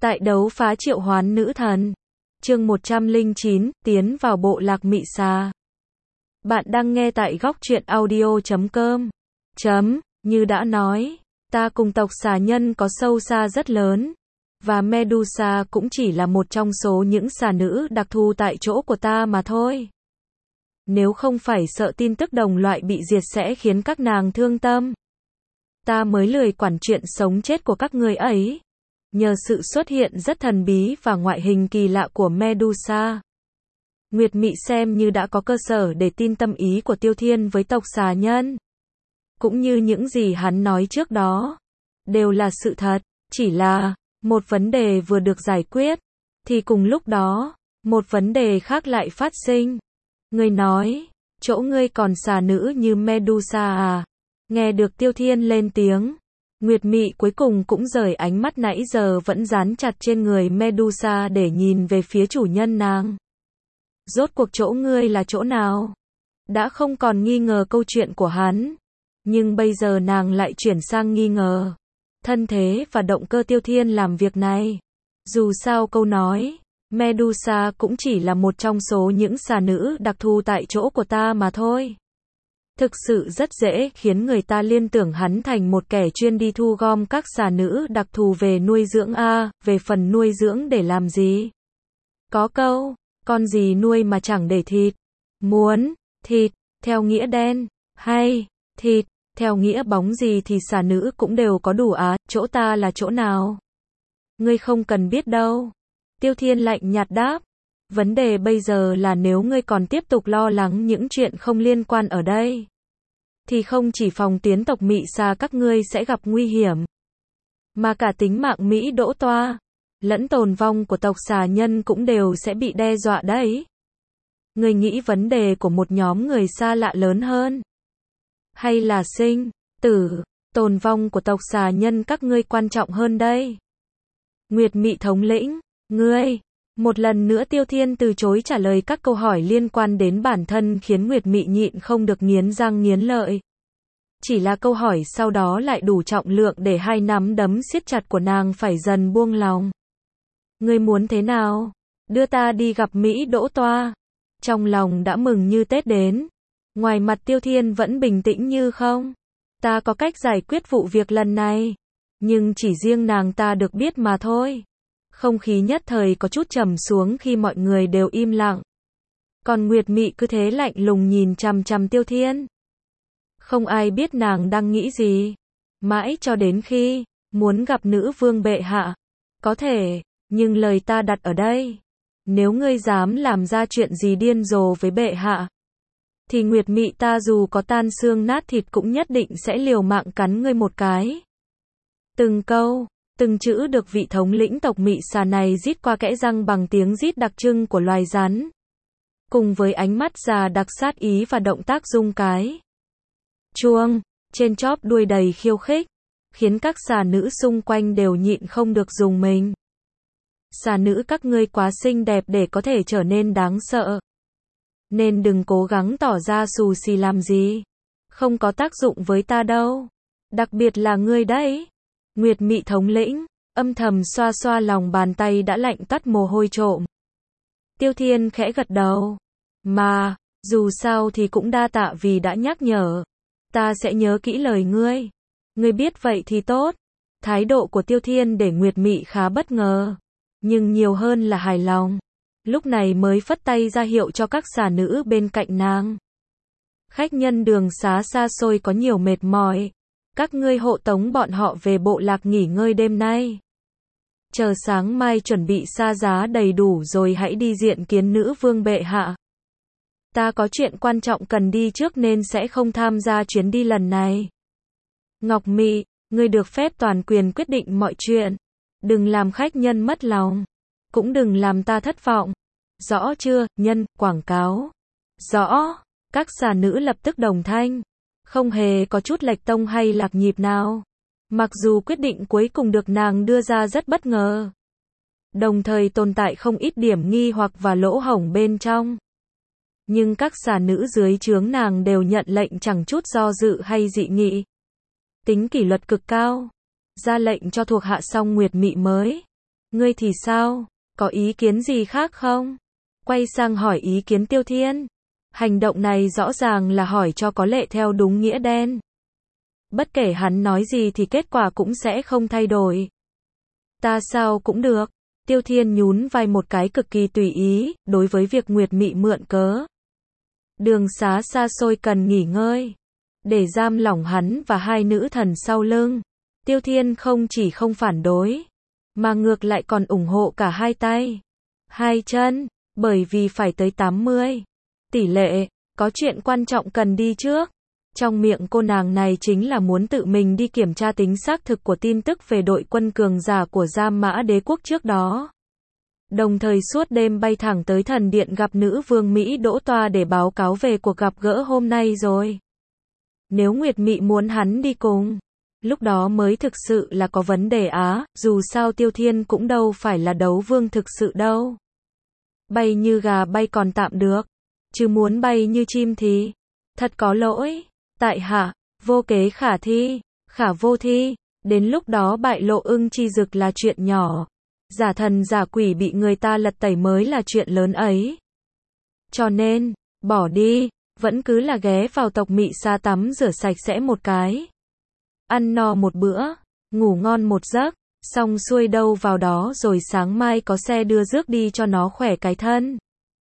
Tại đấu phá triệu hoán nữ thần. Chương 109, tiến vào bộ lạc mị xà. Bạn đang nghe tại góc truyện audio.com. Như đã nói, ta cùng tộc xà nhân có sâu xa rất lớn. Và Medusa cũng chỉ là một trong số những xà nữ đặc thù tại chỗ của ta mà thôi. Nếu không phải sợ tin tức đồng loại bị diệt sẽ khiến các nàng thương tâm, ta mới lười quản chuyện sống chết của các người ấy. Nhờ sự xuất hiện rất thần bí và ngoại hình kỳ lạ của Medusa, Nguyệt Mị xem như đã có cơ sở để tin tâm ý của Tiêu Thiên với tộc xà nhân. Cũng như những gì hắn nói trước đó, đều là sự thật, chỉ là một vấn đề vừa được giải quyết, thì cùng lúc đó, một vấn đề khác lại phát sinh. Ngươi nói, chỗ ngươi còn xà nữ như Medusa à? Nghe được Tiêu Thiên lên tiếng, Nguyệt Mị cuối cùng cũng rời ánh mắt nãy giờ vẫn dán chặt trên người Medusa để nhìn về phía chủ nhân nàng. Rốt cuộc chỗ ngươi là chỗ nào? Đã không còn nghi ngờ câu chuyện của hắn, nhưng bây giờ nàng lại chuyển sang nghi ngờ thân thế và động cơ Tiêu Thiên làm việc này. Dù sao câu nói, Medusa cũng chỉ là một trong số những xà nữ đặc thù tại chỗ của ta mà thôi. Thực sự rất dễ khiến người ta liên tưởng hắn thành một kẻ chuyên đi thu gom các xà nữ đặc thù về nuôi dưỡng về phần nuôi dưỡng để làm gì? Có câu, con gì nuôi mà chẳng để thịt. Muốn thịt theo nghĩa đen, hay thịt theo nghĩa bóng gì thì xà nữ cũng đều có đủ chỗ ta là chỗ nào? Ngươi không cần biết đâu. Tiêu Thiên lạnh nhạt đáp. Vấn đề bây giờ là nếu ngươi còn tiếp tục lo lắng những chuyện không liên quan ở đây, thì không chỉ phòng tiến tộc mị xà các ngươi sẽ gặp nguy hiểm, mà cả tính mạng Mỹ Đỗ Toa, lẫn tồn vong của tộc xà nhân cũng đều sẽ bị đe dọa đấy. Ngươi nghĩ vấn đề của một nhóm người xa lạ lớn hơn, hay là sinh, tử, tồn vong của tộc xà nhân các ngươi quan trọng hơn đây? Nguyệt Mị thống lĩnh, ngươi... Một lần nữa Tiêu Thiên từ chối trả lời các câu hỏi liên quan đến bản thân khiến Nguyệt Mị nhịn không được nghiến răng nghiến lợi. Chỉ là câu hỏi sau đó lại đủ trọng lượng để hai nắm đấm siết chặt của nàng phải dần buông lòng. Ngươi muốn thế nào? Đưa ta đi gặp Mỹ Đỗ Toa. Trong lòng đã mừng như Tết đến. Ngoài mặt Tiêu Thiên vẫn bình tĩnh như không. Ta có cách giải quyết vụ việc lần này. Nhưng chỉ riêng nàng ta được biết mà thôi. Không khí nhất thời có chút trầm xuống khi mọi người đều im lặng. Còn Nguyệt Mị cứ thế lạnh lùng nhìn chằm chằm Tiêu Thiên. Không ai biết nàng đang nghĩ gì. Mãi cho đến khi muốn gặp nữ vương bệ hạ. Có thể, nhưng lời ta đặt ở đây. Nếu ngươi dám làm ra chuyện gì điên rồ với bệ hạ, thì Nguyệt Mị ta dù có tan xương nát thịt cũng nhất định sẽ liều mạng cắn ngươi một cái. Từng câu, từng chữ được vị thống lĩnh tộc mị xà này rít qua kẽ răng bằng tiếng rít đặc trưng của loài rắn. Cùng với ánh mắt già đặc sát ý và động tác rung cái chuông trên chóp đuôi đầy khiêu khích, khiến các xà nữ xung quanh đều nhịn không được rùng mình. Xà nữ các ngươi quá xinh đẹp để có thể trở nên đáng sợ. Nên đừng cố gắng tỏ ra xù xì làm gì. Không có tác dụng với ta đâu. Đặc biệt là ngươi đấy. Nguyệt Mị thống lĩnh, âm thầm xoa xoa lòng bàn tay đã lạnh toát mồ hôi trộm. Tiêu Thiên khẽ gật đầu. Mà, dù sao thì cũng đa tạ vì đã nhắc nhở. Ta sẽ nhớ kỹ lời ngươi. Ngươi biết vậy thì tốt. Thái độ của Tiêu Thiên để Nguyệt Mị khá bất ngờ. Nhưng nhiều hơn là hài lòng. Lúc này mới phất tay ra hiệu cho các xà nữ bên cạnh nàng. Khách nhân đường xá xa xôi có nhiều mệt mỏi. Các ngươi hộ tống bọn họ về bộ lạc nghỉ ngơi đêm nay. Chờ sáng mai chuẩn bị xa giá đầy đủ rồi hãy đi diện kiến nữ vương bệ hạ. Ta có chuyện quan trọng cần đi trước nên sẽ không tham gia chuyến đi lần này. Ngọc Mị, ngươi được phép toàn quyền quyết định mọi chuyện. Đừng làm khách nhân mất lòng. Cũng đừng làm ta thất vọng. Rõ chưa, nhân, quảng cáo. Rõ. Các xà nữ lập tức đồng thanh. Không hề có chút lệch tông hay lạc nhịp nào. Mặc dù quyết định cuối cùng được nàng đưa ra rất bất ngờ. Đồng thời tồn tại không ít điểm nghi hoặc và lỗ hổng bên trong. Nhưng các xà nữ dưới trướng nàng đều nhận lệnh chẳng chút do dự hay dị nghị. Tính kỷ luật cực cao. Ra lệnh cho thuộc hạ xong Nguyệt Mị mới Ngươi thì sao? Có ý kiến gì khác không? Quay sang hỏi ý kiến Tiêu Thiên. Hành động này rõ ràng là hỏi cho có lệ theo đúng nghĩa đen. Bất kể hắn nói gì thì kết quả cũng sẽ không thay đổi. Ta sao cũng được. Tiêu Thiên nhún vai một cái cực kỳ tùy ý, đối với việc Nguyệt Mị mượn cớ. Đường xá xa xôi cần nghỉ ngơi. Để giam lỏng hắn và hai nữ thần sau lưng. Tiêu Thiên không chỉ không phản đối, mà ngược lại còn ủng hộ cả hai tay, hai chân, bởi vì phải tới 80. Tỷ lệ, có chuyện quan trọng cần đi trước. Trong miệng cô nàng này chính là muốn tự mình đi kiểm tra tính xác thực của tin tức về đội quân cường giả của Gia Mã Đế quốc trước đó. Đồng thời suốt đêm bay thẳng tới thần điện gặp nữ vương Mỹ Đỗ Toa để báo cáo về cuộc gặp gỡ hôm nay rồi. Nếu Nguyệt Mị muốn hắn đi cùng, lúc đó mới thực sự là có vấn đề á, dù sao Tiêu Thiên cũng đâu phải là đấu vương thực sự đâu. Bay như gà bay còn tạm được, chứ muốn bay như chim thì thật có lỗi. Tại hạ, vô kế khả thi, khả vô thi, đến lúc đó bại lộ Ưng Chi Dực là chuyện nhỏ. Giả thần giả quỷ bị người ta lật tẩy mới là chuyện lớn ấy. Cho nên, bỏ đi, vẫn cứ là ghé vào tộc Mị Sa tắm rửa sạch sẽ một cái. Ăn no một bữa, ngủ ngon một giấc, xong xuôi đâu vào đó rồi sáng mai có xe đưa rước đi cho nó khỏe cái thân.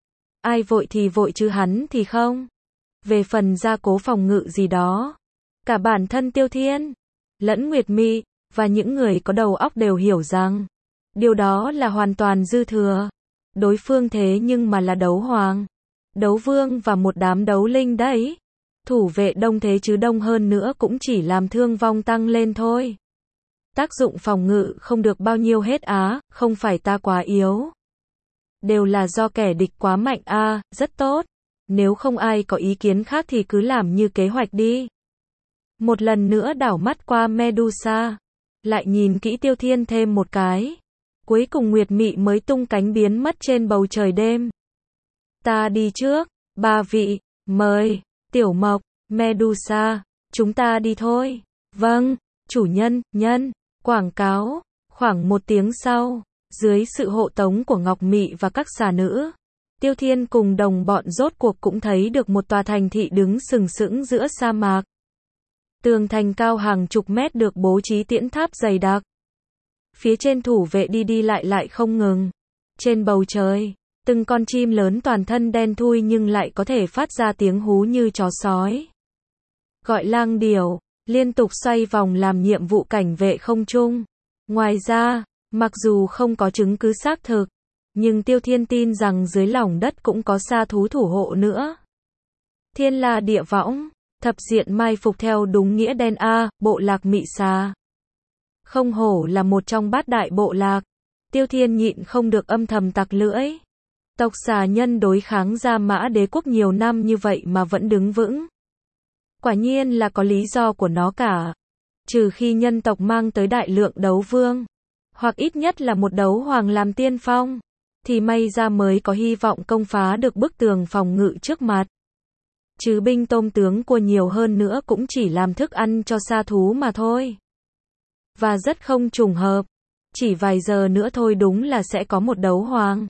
Ai vội thì vội chứ hắn thì không. Về phần gia cố phòng ngự gì đó, cả bản thân Tiêu Thiên, lẫn Nguyệt Mị, và những người có đầu óc đều hiểu rằng, điều đó là hoàn toàn dư thừa. Đối phương thế nhưng mà là đấu hoàng, đấu vương và một đám đấu linh đấy. Thủ vệ đông thế chứ đông hơn nữa cũng chỉ làm thương vong tăng lên thôi. Tác dụng phòng ngự không được bao nhiêu hết á, không phải ta quá yếu. Đều là do kẻ địch quá mạnh a, rất tốt. Nếu không ai có ý kiến khác thì cứ làm như kế hoạch đi. Một lần nữa đảo mắt qua Medusa, lại nhìn kỹ Tiêu Thiên thêm một cái. Cuối cùng Nguyệt Mị mới tung cánh biến mất trên bầu trời đêm. Ta đi trước, ba vị, mời, Tiểu Mộc, Medusa, chúng ta đi thôi. Vâng, chủ nhân, quảng cáo. Khoảng một tiếng sau, dưới sự hộ tống của Ngọc Mị và các xà nữ, Tiêu Thiên cùng đồng bọn rốt cuộc cũng thấy được một tòa thành thị đứng sừng sững giữa sa mạc. Tường thành cao hàng chục mét được bố trí tiễn tháp dày đặc. Phía trên thủ vệ đi đi lại không ngừng. Trên bầu trời, từng con chim lớn toàn thân đen thui nhưng lại có thể phát ra tiếng hú như chó sói. Gọi lang điểu, liên tục xoay vòng làm nhiệm vụ cảnh vệ không trung. Ngoài ra, mặc dù không có chứng cứ xác thực, nhưng Tiêu Thiên tin rằng dưới lòng đất cũng có sa thú thủ hộ nữa. Thiên La Địa Võng, thập diện mai phục theo đúng nghĩa đen a, bộ lạc Mị Sa. Không hổ là một trong bát đại bộ lạc. Tiêu Thiên nhịn không được âm thầm tặc lưỡi. Tộc xà nhân đối kháng Gia Mã Đế quốc nhiều năm như vậy mà vẫn đứng vững. Quả nhiên là có lý do của nó cả. Trừ khi nhân tộc mang tới đại lượng đấu vương, hoặc ít nhất là một đấu hoàng làm tiên phong, thì may ra mới có hy vọng công phá được bức tường phòng ngự trước mặt. Chứ binh tôm tướng của nhiều hơn nữa cũng chỉ làm thức ăn cho sa thú mà thôi. Và rất không trùng hợp, chỉ vài giờ nữa thôi đúng là sẽ có một đấu hoàng,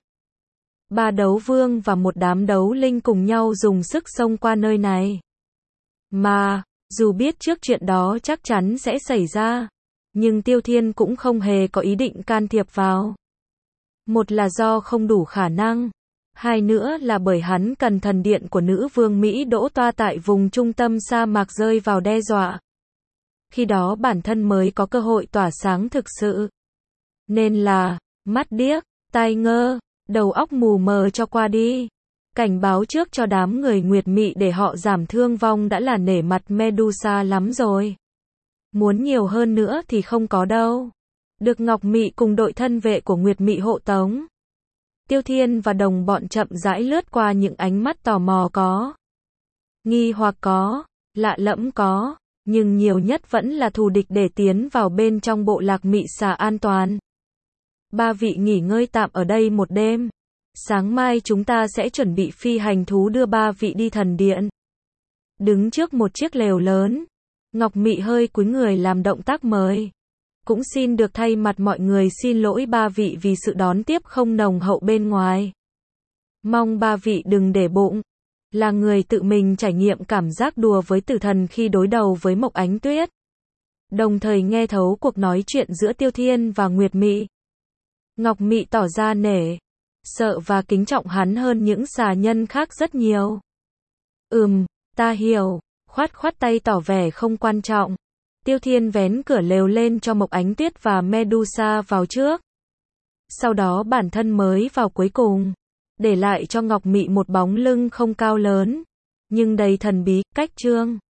3 đấu vương và một đám đấu linh cùng nhau dùng sức xông qua nơi này. Mà, dù biết trước chuyện đó chắc chắn sẽ xảy ra, nhưng Tiêu Thiên cũng không hề có ý định can thiệp vào. Một là do không đủ khả năng, hai nữa là bởi hắn cần thần điện của nữ vương Mỹ Đỗ Toa tại vùng trung tâm sa mạc rơi vào đe dọa. Khi đó bản thân mới có cơ hội tỏa sáng thực sự. Nên là, mắt điếc, tai ngơ, đầu óc mù mờ cho qua đi. Cảnh báo trước cho đám người Nguyệt Mị để họ giảm thương vong đã là nể mặt Medusa lắm rồi. Muốn nhiều hơn nữa thì không có đâu. Được Ngọc Mị cùng đội thân vệ của Nguyệt Mị hộ tống, Tiêu Thiên và đồng bọn chậm rãi lướt qua những ánh mắt tò mò có, nghi hoặc có, lạ lẫm có, nhưng nhiều nhất vẫn là thù địch để tiến vào bên trong bộ lạc Mị Sa an toàn. Ba vị nghỉ ngơi tạm ở đây một đêm. Sáng mai chúng ta sẽ chuẩn bị phi hành thú đưa ba vị đi thần điện. Đứng trước một chiếc lều lớn, Ngọc Mị hơi cúi người làm động tác mời. cũng xin được thay mặt mọi người xin lỗi ba vị vì sự đón tiếp không nồng hậu bên ngoài. Mong ba vị đừng để bụng. Là người tự mình trải nghiệm cảm giác đùa với tử thần khi đối đầu với Mộc Ánh Tuyết. Đồng thời nghe thấu cuộc nói chuyện giữa Tiêu Thiên và Nguyệt Mị. Ngọc Mị tỏ ra nể, sợ và kính trọng hắn hơn những xà nhân khác rất nhiều. Ta hiểu, khoát khoát tay tỏ vẻ không quan trọng. Tiêu Thiên vén cửa lều lên cho Mộc Ánh Tuyết và Medusa vào trước. Sau đó bản thân mới vào cuối cùng, để lại cho Ngọc Mị một bóng lưng không cao lớn, nhưng đầy thần bí, cách trương.